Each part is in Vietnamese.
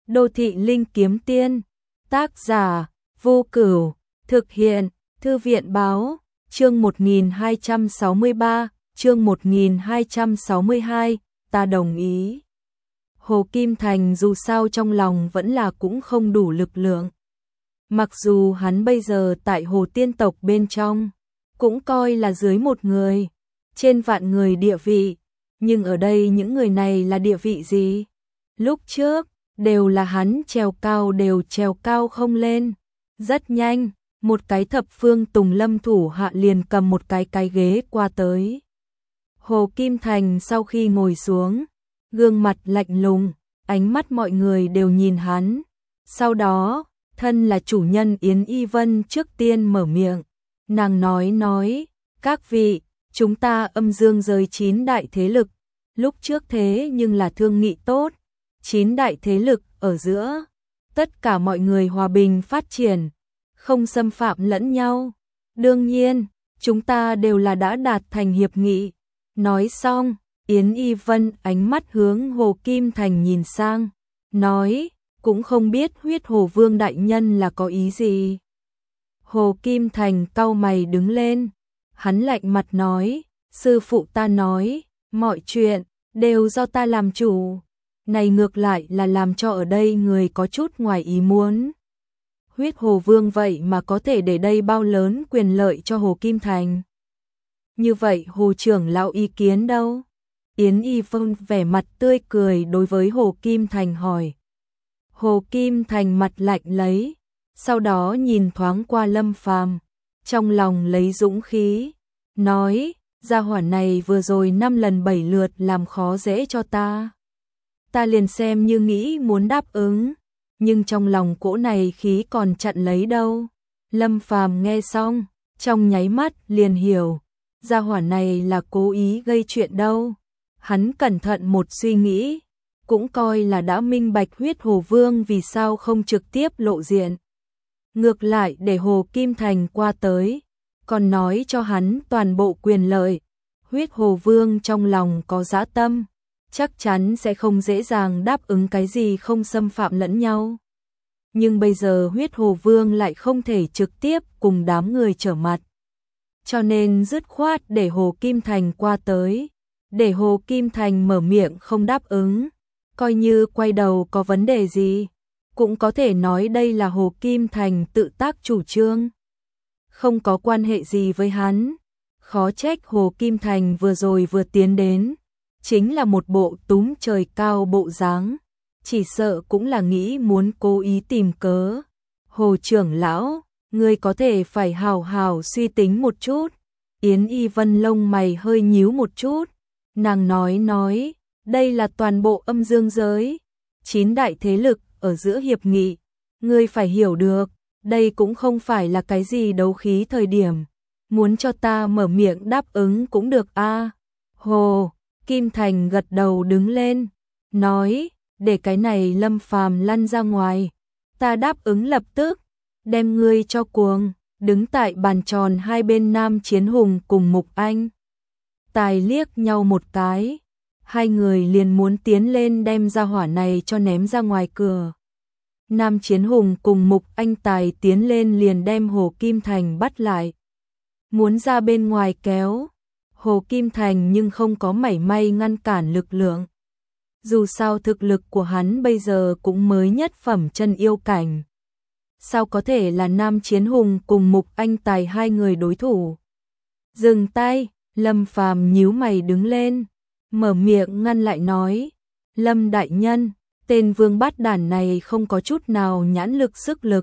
Đô thị linh kiếm tiên, tác giả Vô Cửu, thực hiện Thư viện báo, chương 1263, chương 1262, ta đồng ý. Hồ Kim Thành dù sao trong lòng vẫn là cũng không đủ lực lượng. Mặc dù hắn bây giờ tại Hồ Tiên tộc bên trong, cũng coi là dưới một người, trên vạn người địa vị, nhưng ở đây những người này là địa vị gì? Lúc trước, đều là hắn trèo cao đều trèo cao không lên. Rất nhanh, một cái thập phương tùng lâm thủ hạ liền cầm một cái ghế qua tới. Hồ Kim Thành sau khi ngồi xuống, gương mặt lạnh lùng, ánh mắt mọi người đều nhìn hắn. Sau đó, thân là chủ nhân Yến Y Vân trước tiên mở miệng. Nàng nói, các vị, chúng ta âm dương giới 9 đại thế lực, lúc trước thế nhưng là thương nghị tốt, 9 đại thế lực ở giữa, tất cả mọi người hòa bình phát triển, không xâm phạm lẫn nhau. Đương nhiên, chúng ta đều là đã đạt thành hiệp nghị. Nói xong, Yến Y Vân ánh mắt hướng Hồ Kim Thành nhìn sang, nói, cũng không biết Huyết Hồ Vương đại nhân là có ý gì. Hồ Kim Thành cau mày đứng lên, hắn lạnh mặt nói, sư phụ ta nói, mọi chuyện đều do ta làm chủ. Này ngược lại là làm cho ở đây người có chút ngoài ý muốn. Huyết Hồ Vương vậy mà có thể để đây bao lớn quyền lợi cho Hồ Kim Thành. Như vậy Hồ trưởng lão ý kiến đâu? Yến Y Vân vẻ mặt tươi cười đối với Hồ Kim Thành hỏi. Hồ Kim Thành mặt lạnh lấy, sau đó nhìn thoáng qua Lâm Phàm, trong lòng lấy dũng khí, nói, gia hỏa này vừa rồi 5 lần 7 lượt làm khó dễ cho ta. Ta liền xem như nghĩ muốn đáp ứng, nhưng trong lòng cỗ này khí còn chặn lấy đâu. Lâm Phàm nghe xong, trong nháy mắt liền hiểu, gia hỏa này là cố ý gây chuyện đâu. Hắn cẩn thận một suy nghĩ, cũng coi là đã minh bạch Huyết Hồ Vương vì sao không trực tiếp lộ diện. Ngược lại để Hồ Kim Thành qua tới, còn nói cho hắn toàn bộ quyền lợi. Huyết Hồ Vương trong lòng có dã tâm, chắc chắn sẽ không dễ dàng đáp ứng cái gì không xâm phạm lẫn nhau. Nhưng bây giờ Huyết Hồ Vương lại không thể trực tiếp cùng đám người trở mặt. Cho nên dứt khoát để Hồ Kim Thành qua tới, để Hồ Kim Thành mở miệng không đáp ứng, coi như quay đầu có vấn đề gì, cũng có thể nói đây là Hồ Kim Thành tự tác chủ trương. Không có quan hệ gì với hắn, khó trách Hồ Kim Thành vừa rồi vừa tiến đến, chính là một bộ túm trời cao bộ dáng, chỉ sợ cũng là nghĩ muốn cố ý tìm cớ. Hồ trưởng lão, ngươi có thể phải hào hào suy tính một chút. Yến Y Vân lông mày hơi nhíu một chút, nàng nói, đây là toàn bộ âm dương giới, 9 đại thế lực ở giữa hiệp nghị, ngươi phải hiểu được, đây cũng không phải là cái gì đấu khí thời điểm, muốn cho ta mở miệng đáp ứng cũng được a. Hồ Kim Thành gật đầu đứng lên, nói, để cái này Lâm Phàm lăn ra ngoài, ta đáp ứng lập tức, đem ngươi cho cuồng. Đứng tại bàn tròn hai bên Nam Chiến Hùng cùng Mục Anh Tài liếc nhau một cái, hai người liền muốn tiến lên đem gia hỏa này cho ném ra ngoài cửa. Nam Chiến Hùng cùng Mục Anh Tài tiến lên liền đem Hồ Kim Thành bắt lại, muốn ra bên ngoài kéo. Hồ Kim Thành nhưng không có mảy may ngăn cản lực lượng. Dù sao thực lực của hắn bây giờ cũng mới nhất phẩm chân yêu cảnh, sao có thể là Nam Chiến Hùng cùng Mục Anh Tài hai người đối thủ. Dừng tay, Lâm Phàm nhíu mày đứng lên, mở miệng ngăn lại nói, Lâm đại nhân, tên vương bát đản này không có chút nào nhãn lực sức lực.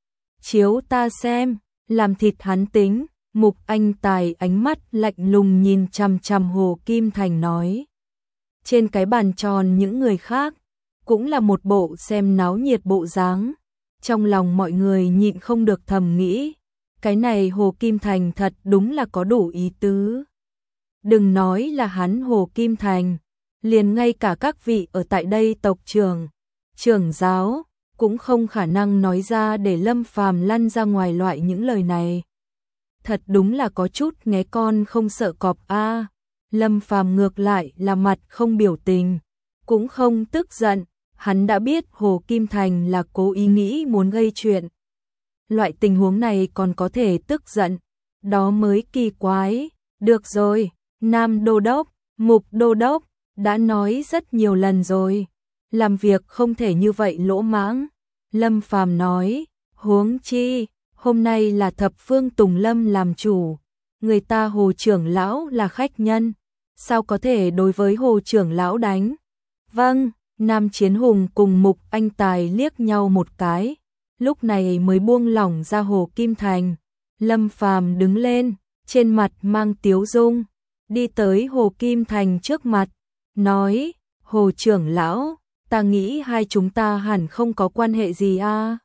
Chiếu ta xem, làm thịt hắn tính. Mục Anh Tài ánh mắt lạnh lùng nhìn chằm chằm Hồ Kim Thành nói. Trên cái bàn tròn những người khác, cũng là một bộ xem náo nhiệt bộ dáng. Trong lòng mọi người nhịn không được thầm nghĩ, cái này Hồ Kim Thành thật đúng là có đủ ý tứ. Đừng nói là hắn Hồ Kim Thành, liền ngay cả các vị ở tại đây tộc trưởng, trưởng giáo, cũng không khả năng nói ra để Lâm Phàm lăn ra ngoài loại những lời này. Thật đúng là có chút nghé con không sợ cọp a. Lâm Phàm ngược lại là mặt không biểu tình, cũng không tức giận, Hắn đã biết Hồ Kim Thành là cố ý nghĩ muốn gây chuyện. Loại tình huống này còn có thể tức giận, đó mới kỳ quái. Được rồi, Nam Đô Đốc, Mục Đô Đốc, đã nói rất nhiều lần rồi. Làm việc không thể như vậy lỗ mãng. Lâm Phàm nói, huống chi, hôm nay là thập phương Tùng Lâm làm chủ. Người ta Hồ trưởng lão là khách nhân, sao có thể đối với Hồ trưởng lão đánh? Vâng, Nam Chiến Hùng cùng Mục Anh Tài liếc nhau một cái, lúc này mới buông lỏng ra Hồ Kim Thành. Lâm Phàm đứng lên, trên mặt mang tiếu dung, đi tới Hồ Kim Thành trước mặt, nói, Hồ trưởng lão, ta nghĩ hai chúng ta hẳn không có quan hệ gì à.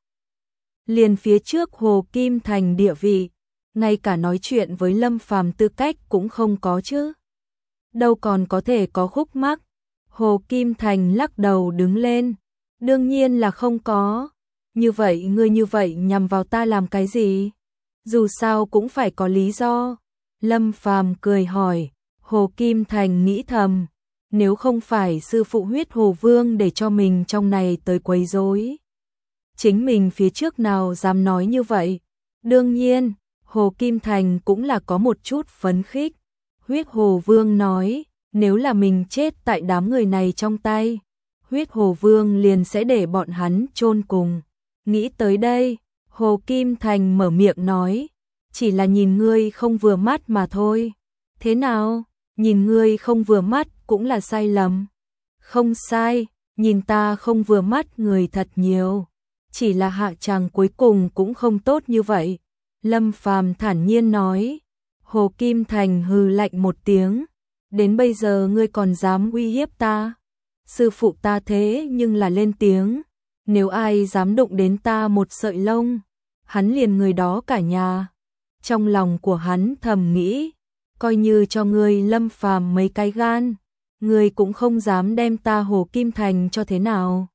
Liền phía trước Hồ Kim Thành địa vị, ngay cả nói chuyện với Lâm Phàm tư cách cũng không có chứ. Đâu còn có thể có khúc mắc. Hồ Kim Thành lắc đầu đứng lên, đương nhiên là không có. Như vậy ngươi như vậy nhằm vào ta làm cái gì? Dù sao cũng phải có lý do. Lâm Phàm cười hỏi, Hồ Kim Thành nghĩ thầm, nếu không phải sư phụ Huyết Hồ Vương để cho mình trong này tới quấy rối, chính mình phía trước nào dám nói như vậy. Đương nhiên, Hồ Kim Thành cũng là có một chút phấn khích. Huyết Hồ Vương nói, nếu là mình chết tại đám người này trong tay, Huyết Hồ Vương liền sẽ để bọn hắn chôn cùng. Nghĩ tới đây, Hồ Kim Thành mở miệng nói, chỉ là nhìn ngươi không vừa mắt mà thôi. Thế nào, nhìn ngươi không vừa mắt cũng là sai lầm. Không sai, nhìn ta không vừa mắt người thật nhiều. Chỉ là hạ tràng cuối cùng cũng không tốt như vậy. Lâm Phàm thản nhiên nói. Hồ Kim Thành hừ lạnh một tiếng. Đến bây giờ ngươi còn dám uy hiếp ta? Sư phụ ta thế nhưng là lên tiếng. Nếu ai dám đụng đến ta một sợi lông, hắn liền người đó cả nhà. Trong lòng của hắn thầm nghĩ, coi như cho ngươi Lâm Phàm mấy cái gan, ngươi cũng không dám đem ta Hồ Kim Thành cho thế nào.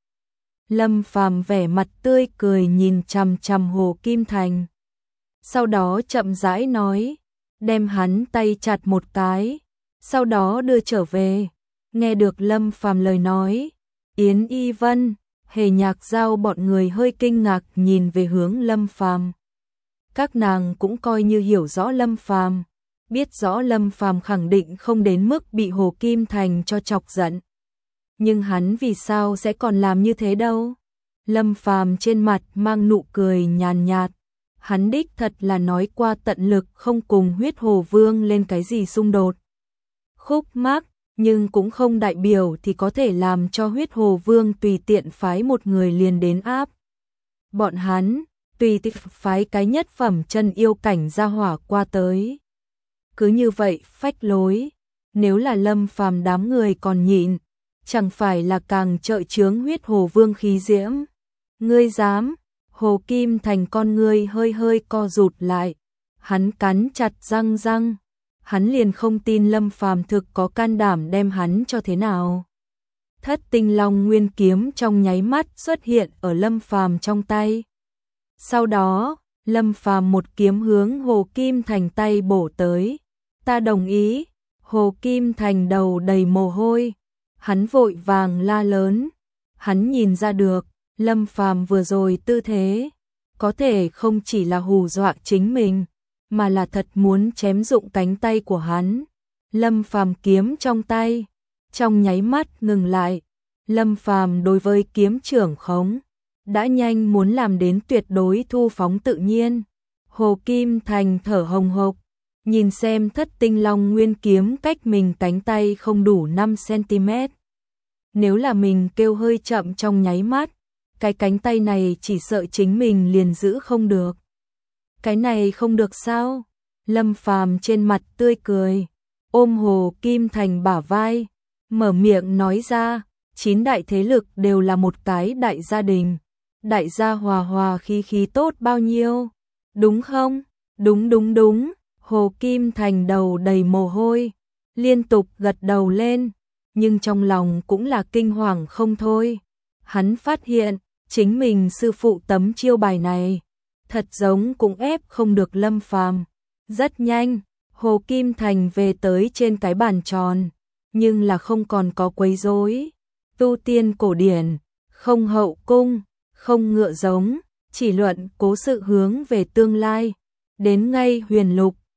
Lâm Phàm vẻ mặt tươi cười nhìn chằm chằm Hồ Kim Thành. Sau đó chậm rãi nói, đem hắn tay chặt một cái, sau đó đưa trở về. Nghe được Lâm Phàm lời nói, Yến Y Vân, Hề Nhạc Giao bọn người hơi kinh ngạc nhìn về hướng Lâm Phàm. Các nàng cũng coi như hiểu rõ Lâm Phàm, biết rõ Lâm Phàm khẳng định không đến mức bị Hồ Kim Thành cho chọc giận. Nhưng hắn vì sao sẽ còn làm như thế đâu? Lâm Phàm trên mặt mang nụ cười nhàn nhạt. Hắn đích thật là nói qua tận lực không cùng Huyết Hồ Vương lên cái gì xung đột. Khúc mắc, nhưng cũng không đại biểu thì có thể làm cho Huyết Hồ Vương tùy tiện phái một người liền đến áp. Bọn hắn, tùy tiện phái cái nhất phẩm chân yêu cảnh gia hỏa qua tới. Cứ như vậy phách lối, nếu là Lâm Phàm đám người còn nhịn, chẳng phải là càng trợ chướng Huyết Hồ Vương khí diễm. Ngươi dám? Hồ Kim Thành con ngươi hơi hơi co rụt lại, hắn cắn chặt răng, hắn liền không tin Lâm Phàm thực có can đảm đem hắn cho thế nào. Thất Tinh Long Nguyên kiếm trong nháy mắt xuất hiện ở Lâm Phàm trong tay. Sau đó, Lâm Phàm một kiếm hướng Hồ Kim Thành tay bổ tới. Ta đồng ý. Hồ Kim Thành đầu đầy mồ hôi, hắn vội vàng la lớn. Hắn nhìn ra được, Lâm Phàm vừa rồi tư thế, có thể không chỉ là hù dọa chính mình, mà là thật muốn chém rụng cánh tay của hắn. Lâm Phàm kiếm trong tay, trong nháy mắt ngừng lại. Lâm Phàm đối với kiếm trưởng khống, đã nhanh muốn làm đến tuyệt đối thu phóng tự nhiên. Hồ Kim Thành thở hồng hộc, nhìn xem Thất Tinh Long Nguyên kiếm cách mình cánh tay không đủ 5 cm. Nếu là mình kêu hơi chậm trong nháy mắt, cái cánh tay này chỉ sợ chính mình liền giữ không được. Cái này không được sao? Lâm Phàm trên mặt tươi cười, ôm Hồ Kim Thành bả vai, mở miệng nói ra, 9 đại thế lực đều là một cái đại gia đình. Đại gia hòa hòa khí khí tốt bao nhiêu, đúng không? Đúng. Hồ Kim Thành đầu đầy mồ hôi, liên tục gật đầu lên, nhưng trong lòng cũng là kinh hoàng không thôi. Hắn phát hiện, chính mình sư phụ tấm chiêu bài này, thật giống cũng ép không được Lâm Phàm. Rất nhanh, Hồ Kim Thành về tới trên cái bàn tròn, nhưng là không còn có quấy rối. Tu tiên cổ điển, không hậu cung, không ngựa giống, chỉ luận cố sự hướng về tương lai. Đến ngay Huyền Lục,